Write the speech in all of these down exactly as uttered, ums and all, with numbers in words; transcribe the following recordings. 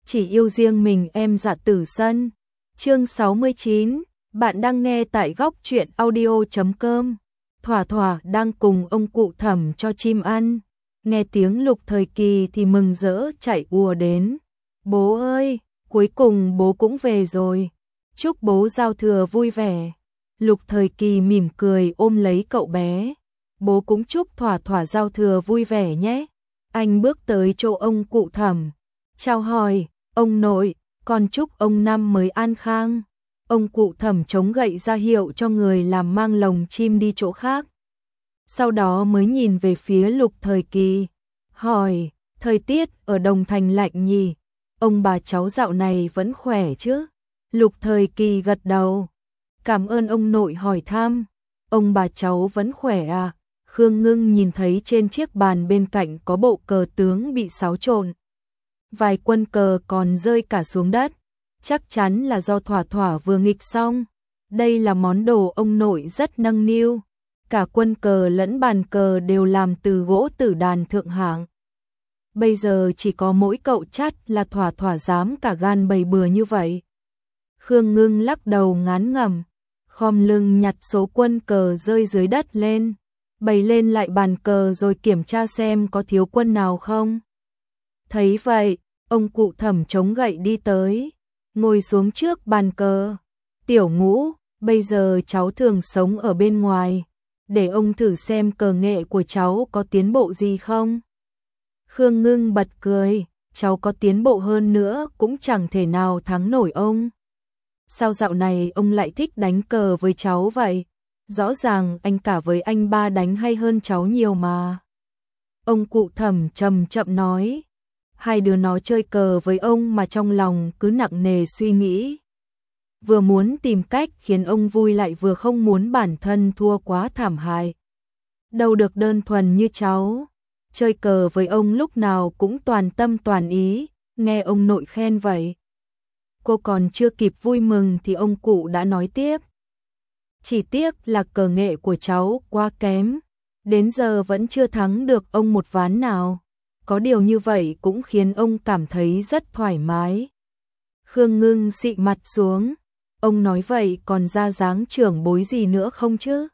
chỉ yêu riêng mình em Dạ Tử Sân. Chương sáu mươi chín, bạn đang nghe tại góc truyện audio chấm com. Thỏa Thỏa đang cùng ông cụ Thẩm cho chim ăn, nghe tiếng Lục Thời Kỳ thì mừng rỡ chạy ùa đến. Bố ơi, cuối cùng bố cũng về rồi. Chúc bố giao thừa vui vẻ. Lục Thời Kỳ mỉm cười ôm lấy cậu bé. Bố cũng chúc Thỏa Thỏa giao thừa vui vẻ nhé. Anh bước tới chỗ ông cụ Thẩm, chào hỏi, ông nội, con chúc ông năm mới an khang. Ông cụ Thẩm chống gậy ra hiệu cho người làm mang lồng chim đi chỗ khác. Sau đó mới nhìn về phía Lục Thời Kỳ, hỏi, thời tiết ở Đồng Thành lạnh nhỉ? Ông bà cháu dạo này vẫn khỏe chứ? Lục Thời Kỳ gật đầu. Cảm ơn ông nội hỏi thăm. Ông bà cháu vẫn khỏe à? Khương Ngưng nhìn thấy trên chiếc bàn bên cạnh có bộ cờ tướng bị xáo trộn. Vài quân cờ còn rơi cả xuống đất. Chắc chắn là do Thỏa Thỏa vừa nghịch xong. Đây là món đồ ông nội rất nâng niu. Cả quân cờ lẫn bàn cờ đều làm từ gỗ tử đàn thượng hạng. Bây giờ chỉ có mỗi cậu Chắt là Thỏa Thỏa dám cả gan bày bừa như vậy. Khương Ngưng lắc đầu ngán ngẩm, khom lưng nhặt số quân cờ rơi dưới đất lên, bày lên lại bàn cờ rồi kiểm tra xem có thiếu quân nào không. Thấy vậy, ông cụ Thẩm chống gậy đi tới, ngồi xuống trước bàn cờ. Tiểu Ngũ, bây giờ cháu thường sống ở bên ngoài, để ông thử xem cờ nghệ của cháu có tiến bộ gì không. Khương Ngưng bật cười, cháu có tiến bộ hơn nữa cũng chẳng thể nào thắng nổi ông. Sao dạo này ông lại thích đánh cờ với cháu vậy? Rõ ràng anh cả với anh ba đánh hay hơn cháu nhiều mà. Ông cụ Thẩm chậm chậm nói. Hai đứa nó chơi cờ với ông mà trong lòng cứ nặng nề suy nghĩ. Vừa muốn tìm cách khiến ông vui lại vừa không muốn bản thân thua quá thảm hại. Đâu được đơn thuần như cháu. Chơi cờ với ông lúc nào cũng toàn tâm toàn ý, nghe ông nội khen vậy. Cô còn chưa kịp vui mừng thì ông cụ đã nói tiếp. Chỉ tiếc là cờ nghệ của cháu quá kém, đến giờ vẫn chưa thắng được ông một ván nào. Có điều như vậy cũng khiến ông cảm thấy rất thoải mái. Khương Ngưng xị mặt xuống. Ông nói vậy còn ra dáng trưởng bối gì nữa không chứ?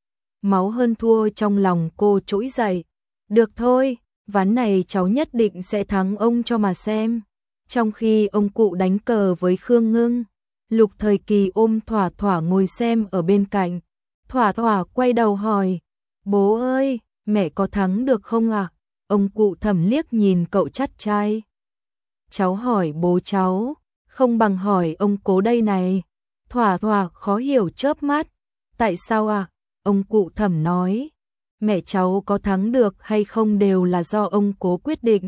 Máu hơn thua trong lòng cô trỗi dậy. Được thôi, ván này cháu nhất định sẽ thắng ông cho mà xem. Trong khi ông cụ đánh cờ với Khương Ngưng, Lục Thời Kỳ ôm Thỏa Thỏa ngồi xem ở bên cạnh. Thỏa Thỏa quay đầu hỏi, bố ơi, mẹ có thắng được không ạ? À? Ông cụ Thẩm liếc nhìn cậu Chắt trai. Cháu hỏi bố cháu, không bằng hỏi ông cố đây này. Thỏa Thỏa khó hiểu chớp mắt. Tại sao ạ? À? Ông cụ Thẩm nói, mẹ cháu có thắng được hay không đều là do ông cố quyết định.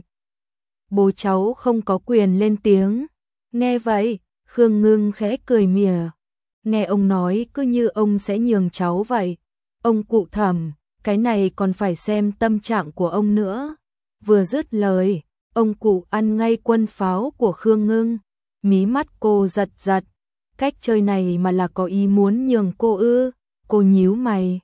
Bố cháu không có quyền lên tiếng. Nghe vậy, Khương Ngưng khẽ cười mỉa. Nghe ông nói cứ như ông sẽ nhường cháu vậy. Ông cụ Thẩm, cái này còn phải xem tâm trạng của ông nữa. Vừa dứt lời, ông cụ ăn ngay quân pháo của Khương Ngưng. Mí mắt cô giật giật. Cách chơi này mà là có ý muốn nhường cô ư? Cô nhíu mày,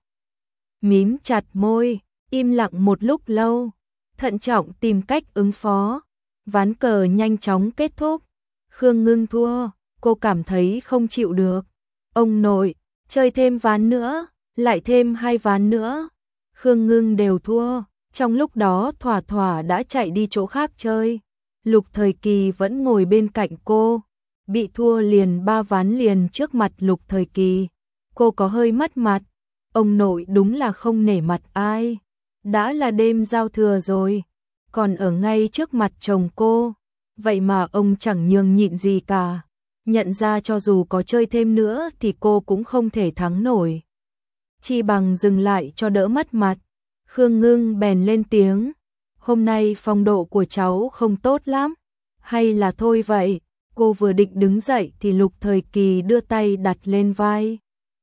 mím chặt môi, im lặng một lúc lâu, thận trọng tìm cách ứng phó. Ván cờ nhanh chóng kết thúc. Khương Ngưng thua, cô cảm thấy không chịu được. Ông nội, chơi thêm ván nữa, lại thêm hai ván nữa. Khương Ngưng đều thua. Trong lúc đó Thỏa Thỏa đã chạy đi chỗ khác chơi. Lục Thời Kỳ vẫn ngồi bên cạnh cô. Bị thua liền ba ván liền trước mặt Lục Thời Kỳ. Cô có hơi mất mặt. Ông nội đúng là không nể mặt ai. Đã là đêm giao thừa rồi, còn ở ngay trước mặt chồng cô. Vậy mà ông chẳng nhường nhịn gì cả. Nhận ra cho dù có chơi thêm nữa thì cô cũng không thể thắng nổi. Chi bằng dừng lại cho đỡ mất mặt. Khương Ngưng bèn lên tiếng. Hôm nay phong độ của cháu không tốt lắm. Hay là thôi vậy. Cô vừa định đứng dậy thì Lục Thời Kỳ đưa tay đặt lên vai.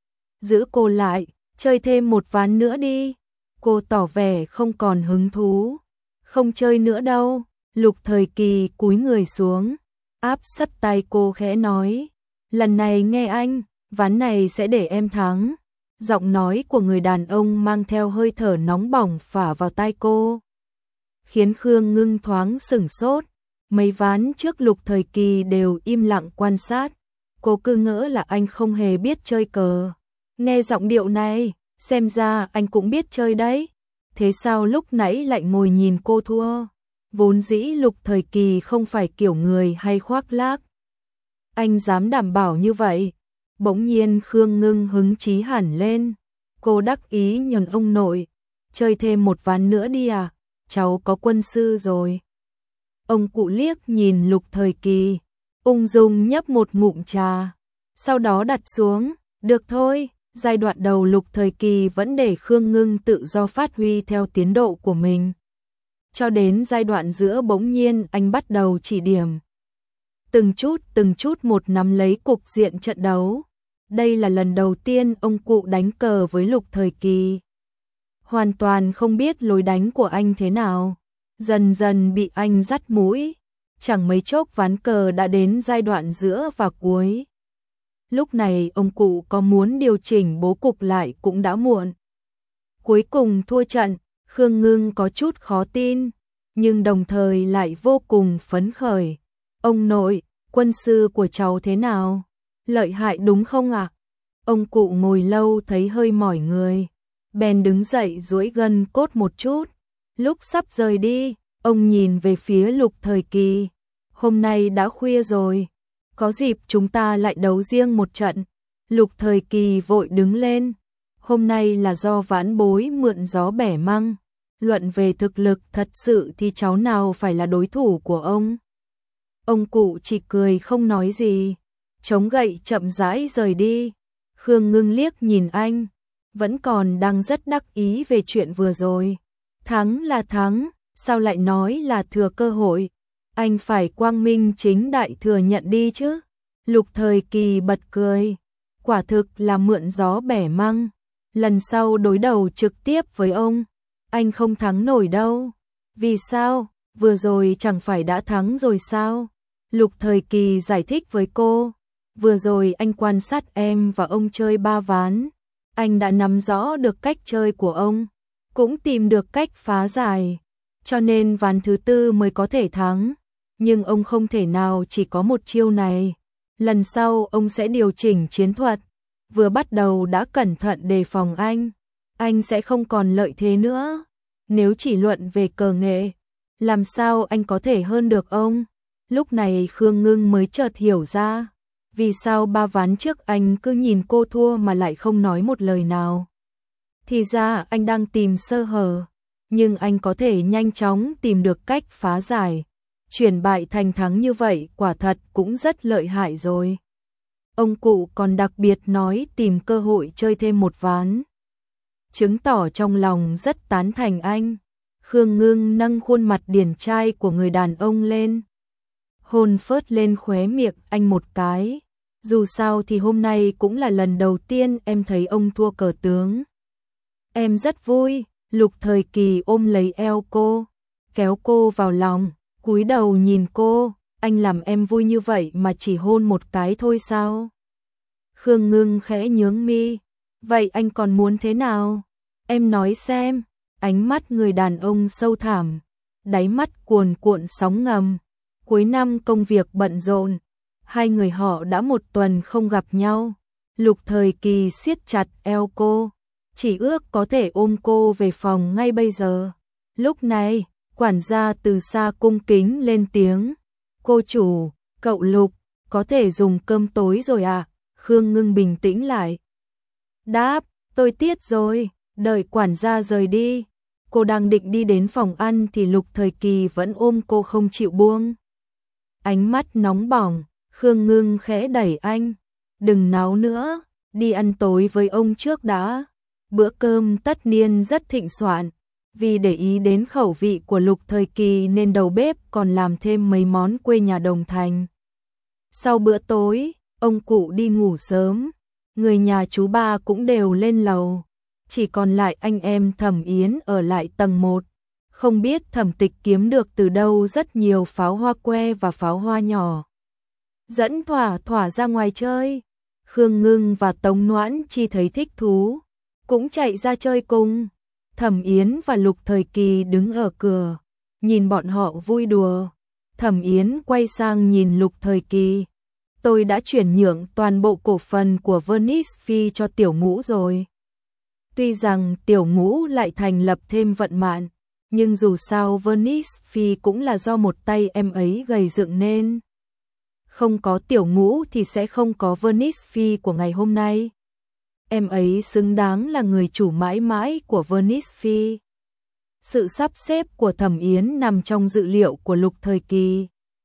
Giữ cô lại, chơi thêm một ván nữa đi. Cô tỏ vẻ không còn hứng thú. Không chơi nữa đâu. Lục Thời Kỳ cúi người xuống, áp sát tay cô khẽ nói. Lần này nghe anh, ván này sẽ để em thắng. Giọng nói của người đàn ông mang theo hơi thở nóng bỏng phả vào tai cô, khiến Khương Ngưng thoáng sửng sốt. Mấy ván trước Lục Thời Kỳ đều im lặng quan sát, cô cứ ngỡ là anh không hề biết chơi cờ. Nghe giọng điệu này, xem ra anh cũng biết chơi đấy. Thế sao lúc nãy lại ngồi nhìn cô thua? Vốn dĩ Lục Thời Kỳ không phải kiểu người hay khoác lác. Anh dám đảm bảo như vậy. Bỗng nhiên Khương Ngưng hứng chí hẳn lên. Cô đắc ý nhường ông nội. Chơi thêm một ván nữa đi à? Cháu có quân sư rồi. Ông cụ liếc nhìn Lục Thời Kỳ, ung dung nhấp một ngụm trà. Sau đó đặt xuống. Được thôi, giai đoạn đầu Lục Thời Kỳ vẫn để Khương Ngưng tự do phát huy theo tiến độ của mình. Cho đến giai đoạn giữa bỗng nhiên anh bắt đầu chỉ điểm. Từng chút từng chút một nắm lấy cục diện trận đấu. Đây là lần đầu tiên ông cụ đánh cờ với Lục Thời Kỳ. Hoàn toàn không biết lối đánh của anh thế nào. Dần dần bị anh dắt mũi. Chẳng mấy chốc ván cờ đã đến giai đoạn giữa và cuối. Lúc này ông cụ có muốn điều chỉnh bố cục lại cũng đã muộn. Cuối cùng thua trận, Khương Ngưng có chút khó tin, nhưng đồng thời lại vô cùng phấn khởi. Ông nội, quân sư của cháu thế nào? Lợi hại đúng không ạ? À? Ông cụ ngồi lâu thấy hơi mỏi người, bèn đứng dậy duỗi gân cốt một chút. Lúc sắp rời đi, ông nhìn về phía Lục Thời Kỳ. Hôm nay đã khuya rồi, có dịp chúng ta lại đấu riêng một trận. Lục Thời Kỳ vội đứng lên. Hôm nay là do vãn bối mượn gió bẻ măng. Luận về thực lực thật sự thì cháu nào phải là đối thủ của ông. Ông cụ chỉ cười không nói gì, chống gậy chậm rãi rời đi. Khương Ngưng liếc nhìn anh, vẫn còn đang rất đắc ý về chuyện vừa rồi. Thắng là thắng, sao lại nói là thừa cơ hội? Anh phải quang minh chính đại thừa nhận đi chứ. Lục Thời Kỳ bật cười, quả thực là mượn gió bẻ măng. Lần sau đối đầu trực tiếp với ông, anh không thắng nổi đâu. Vì sao? Vừa rồi chẳng phải đã thắng rồi sao? Lục Thời Kỳ giải thích với cô. Vừa rồi anh quan sát em và ông chơi ba ván. Anh đã nắm rõ được cách chơi của ông, cũng tìm được cách phá giải. Cho nên ván thứ tư mới có thể thắng. Nhưng ông không thể nào chỉ có một chiêu này. Lần sau ông sẽ điều chỉnh chiến thuật. Vừa bắt đầu đã cẩn thận đề phòng anh, anh sẽ không còn lợi thế nữa. Nếu chỉ luận về cờ nghệ, làm sao anh có thể hơn được ông? Lúc này Khương Ngưng mới chợt hiểu ra, vì sao ba ván trước anh cứ nhìn cô thua mà lại không nói một lời nào. Thì ra anh đang tìm sơ hở, nhưng anh có thể nhanh chóng tìm được cách phá giải. Chuyển bại thành thắng như vậy quả thật cũng rất lợi hại rồi. Ông cụ còn đặc biệt nói tìm cơ hội chơi thêm một ván, chứng tỏ trong lòng rất tán thành anh. Khương Ngưng nâng khuôn mặt điển trai của người đàn ông lên, hôn phớt lên khóe miệng anh một cái. Dù sao thì hôm nay cũng là lần đầu tiên em thấy ông thua cờ tướng. Em rất vui. Lục Thời Kỳ ôm lấy eo cô, kéo cô vào lòng, cúi đầu nhìn cô. Anh làm em vui như vậy mà chỉ hôn một cái thôi sao? Khương Ngưng khẽ nhướng mi. Vậy anh còn muốn thế nào? Em nói xem. Ánh mắt người đàn ông sâu thẳm, đáy mắt cuồn cuộn sóng ngầm. Cuối năm công việc bận rộn, hai người họ đã một tuần không gặp nhau. Lục Thời Kỳ siết chặt eo cô, chỉ ước có thể ôm cô về phòng ngay bây giờ. Lúc này, quản gia từ xa cung kính lên tiếng. Cô chủ, cậu Lục, có thể dùng cơm tối rồi à? Khương Ngưng bình tĩnh lại. Đáp, tôi tiết rồi. Đợi quản gia rời đi, cô đang định đi đến phòng ăn thì Lục Thời Kỳ vẫn ôm cô không chịu buông. Ánh mắt nóng bỏng, Khương Ngưng khẽ đẩy anh. Đừng náo nữa, đi ăn tối với ông trước đã. Bữa cơm tất niên rất thịnh soạn. Vì để ý đến khẩu vị của Lục Thời Kỳ nên đầu bếp còn làm thêm mấy món quê nhà Đồng Thành. Sau bữa tối, ông cụ đi ngủ sớm. Người nhà chú ba cũng đều lên lầu. Chỉ còn lại anh em Thẩm Yến ở lại tầng một. Không biết Thẩm Tịch kiếm được từ đâu rất nhiều pháo hoa que và pháo hoa nhỏ. Dẫn Thỏa Thỏa ra ngoài chơi. Khương Ngưng và Tống Noãn Chi thấy thích thú, cũng chạy ra chơi cùng. Thẩm Yến và Lục Thời Kỳ đứng ở cửa, nhìn bọn họ vui đùa. Thẩm Yến quay sang nhìn Lục Thời Kỳ. Tôi đã chuyển nhượng toàn bộ cổ phần của Venice Phi cho Tiểu Ngũ rồi. Tuy rằng Tiểu Ngũ lại thành lập thêm Vận Mạn, nhưng dù sao Venice Phi cũng là do một tay em ấy gầy dựng nên. Không có Tiểu Ngũ thì sẽ không có Venice Phi của ngày hôm nay. Em ấy xứng đáng là người chủ mãi mãi của Venice Phi. Sự sắp xếp của Thẩm Yến nằm trong dự liệu của Lục Thời Kỳ.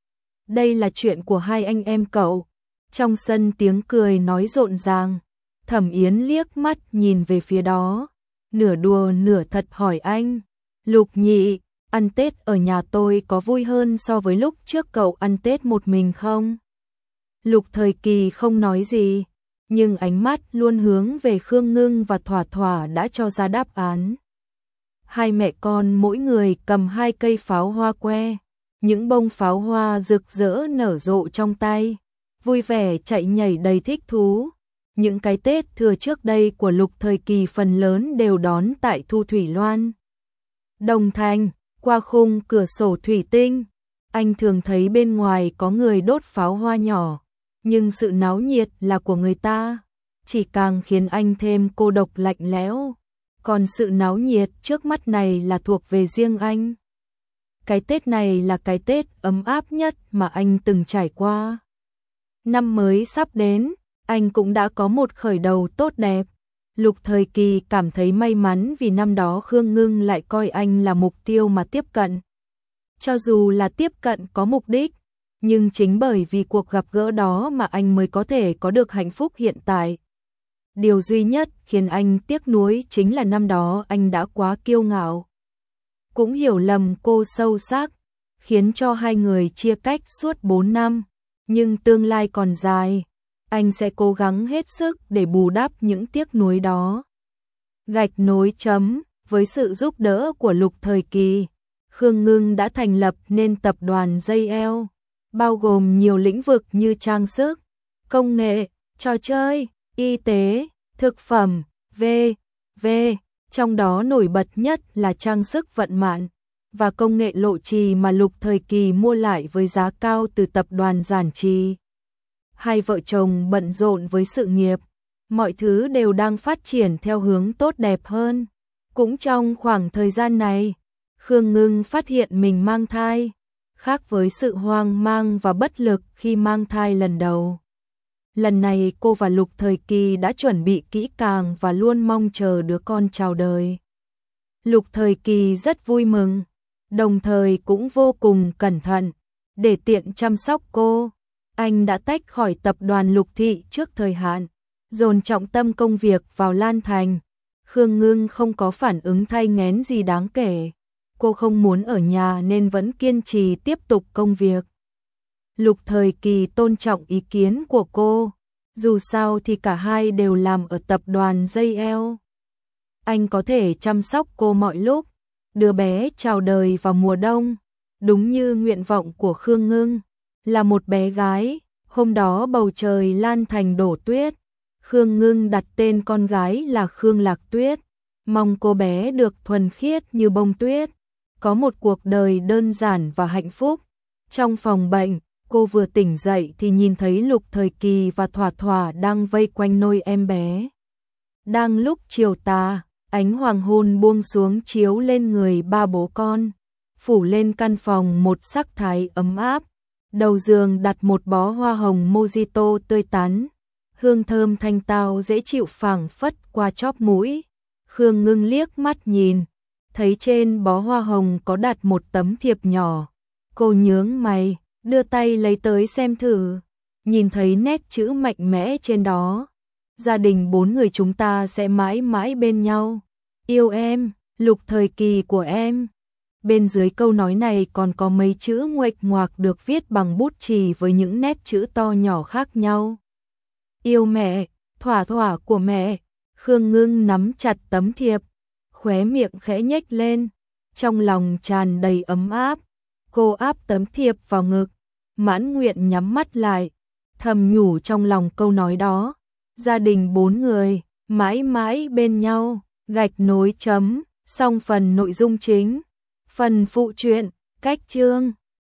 Đây là chuyện của hai anh em cậu. Trong sân tiếng cười nói rộn ràng. Thẩm Yến liếc mắt nhìn về phía đó, nửa đùa nửa thật hỏi anh. Lục nhị, ăn Tết ở nhà tôi có vui hơn so với lúc trước cậu ăn Tết một mình không? Lục Thời Kỳ không nói gì, nhưng ánh mắt luôn hướng về Khương Ngưng và Thỏa Thỏa đã cho ra đáp án. Hai mẹ con mỗi người cầm hai cây pháo hoa que, những bông pháo hoa rực rỡ nở rộ trong tay, vui vẻ chạy nhảy đầy thích thú. Những cái Tết thừa trước đây của Lục Thời Kỳ phần lớn đều đón tại Thu Thủy Loan. Đồng Thành, qua khung cửa sổ thủy tinh, anh thường thấy bên ngoài có người đốt pháo hoa nhỏ, nhưng sự náo nhiệt là của người ta, chỉ càng khiến anh thêm cô độc lạnh lẽo. Còn sự náo nhiệt trước mắt này là thuộc về riêng anh. Cái Tết này là cái Tết ấm áp nhất mà anh từng trải qua. Năm mới sắp đến, anh cũng đã có một khởi đầu tốt đẹp. Lục Thời Kỳ cảm thấy may mắn vì năm đó Khương Ngưng lại coi anh là mục tiêu mà tiếp cận. Cho dù là tiếp cận có mục đích, nhưng chính bởi vì cuộc gặp gỡ đó mà anh mới có thể có được hạnh phúc hiện tại. Điều duy nhất khiến anh tiếc nuối chính là năm đó anh đã quá kiêu ngạo. Cũng hiểu lầm cô sâu sắc, khiến cho hai người chia cách suốt bốn năm. Nhưng tương lai còn dài, anh sẽ cố gắng hết sức để bù đắp những tiếc nuối đó. Gạch nối chấm, với sự giúp đỡ của Lục Thời Kỳ, Khương Ngưng đã thành lập nên tập đoàn gi eo, bao gồm nhiều lĩnh vực như trang sức, công nghệ, trò chơi, y tế, thực phẩm, vân vân, trong đó nổi bật nhất là trang sức Vận Mạn và công nghệ Lộ Trì mà Lục Thời Kỳ mua lại với giá cao từ tập đoàn Giản Trì. Hai vợ chồng bận rộn với sự nghiệp, mọi thứ đều đang phát triển theo hướng tốt đẹp hơn. Cũng trong khoảng thời gian này, Khương Ngưng phát hiện mình mang thai, khác với sự hoang mang và bất lực khi mang thai lần đầu. Lần này cô và Lục Thời Kỳ đã chuẩn bị kỹ càng và luôn mong chờ đứa con chào đời. Lục Thời Kỳ rất vui mừng, đồng thời cũng vô cùng cẩn thận, để tiện chăm sóc cô. Anh đã tách khỏi tập đoàn Lục Thị trước thời hạn, dồn trọng tâm công việc vào Lan Thành. Khương Ngưng không có phản ứng thai nghén gì đáng kể. Cô không muốn ở nhà nên vẫn kiên trì tiếp tục công việc. Lục Thời Kỳ tôn trọng ý kiến của cô, dù sao thì cả hai đều làm ở tập đoàn gi eo. Anh có thể chăm sóc cô mọi lúc, đứa bé chào đời vào mùa đông, đúng như nguyện vọng của Khương Ngưng, là một bé gái. Hôm đó bầu trời Lan Thành đổ tuyết, Khương Ngưng đặt tên con gái là Khương Lạc Tuyết, mong cô bé được thuần khiết như bông tuyết, có một cuộc đời đơn giản và hạnh phúc. Trong phòng bệnh, cô vừa tỉnh dậy thì nhìn thấy Lục Thời Kỳ và Thỏa Thỏa đang vây quanh nôi em bé. Đang lúc chiều tà, ánh hoàng hôn buông xuống chiếu lên người ba bố con, phủ lên căn phòng một sắc thái ấm áp. Đầu giường đặt một bó hoa hồng mojito tươi tắn, hương thơm thanh tao dễ chịu phảng phất qua chóp mũi. Khương Ngưng liếc mắt nhìn, thấy trên bó hoa hồng có đặt một tấm thiệp nhỏ. Cô nhướng mày, đưa tay lấy tới xem thử, nhìn thấy nét chữ mạnh mẽ trên đó. Gia đình bốn người chúng ta sẽ mãi mãi bên nhau. Yêu em, Lục Thời Kỳ của em. Bên dưới câu nói này còn có mấy chữ nguệch ngoạc được viết bằng bút chì với những nét chữ to nhỏ khác nhau. Yêu mẹ, Thỏa Thỏa của mẹ. Khương Ngưng nắm chặt tấm thiệp, khóe miệng khẽ nhếch lên, trong lòng tràn đầy ấm áp. Cô áp tấm thiệp vào ngực, mãn nguyện nhắm mắt lại, thầm nhủ trong lòng câu nói đó. Gia đình bốn người, mãi mãi bên nhau. Gạch nối chấm, xong phần nội dung chính. Phần phụ truyện, cách chương.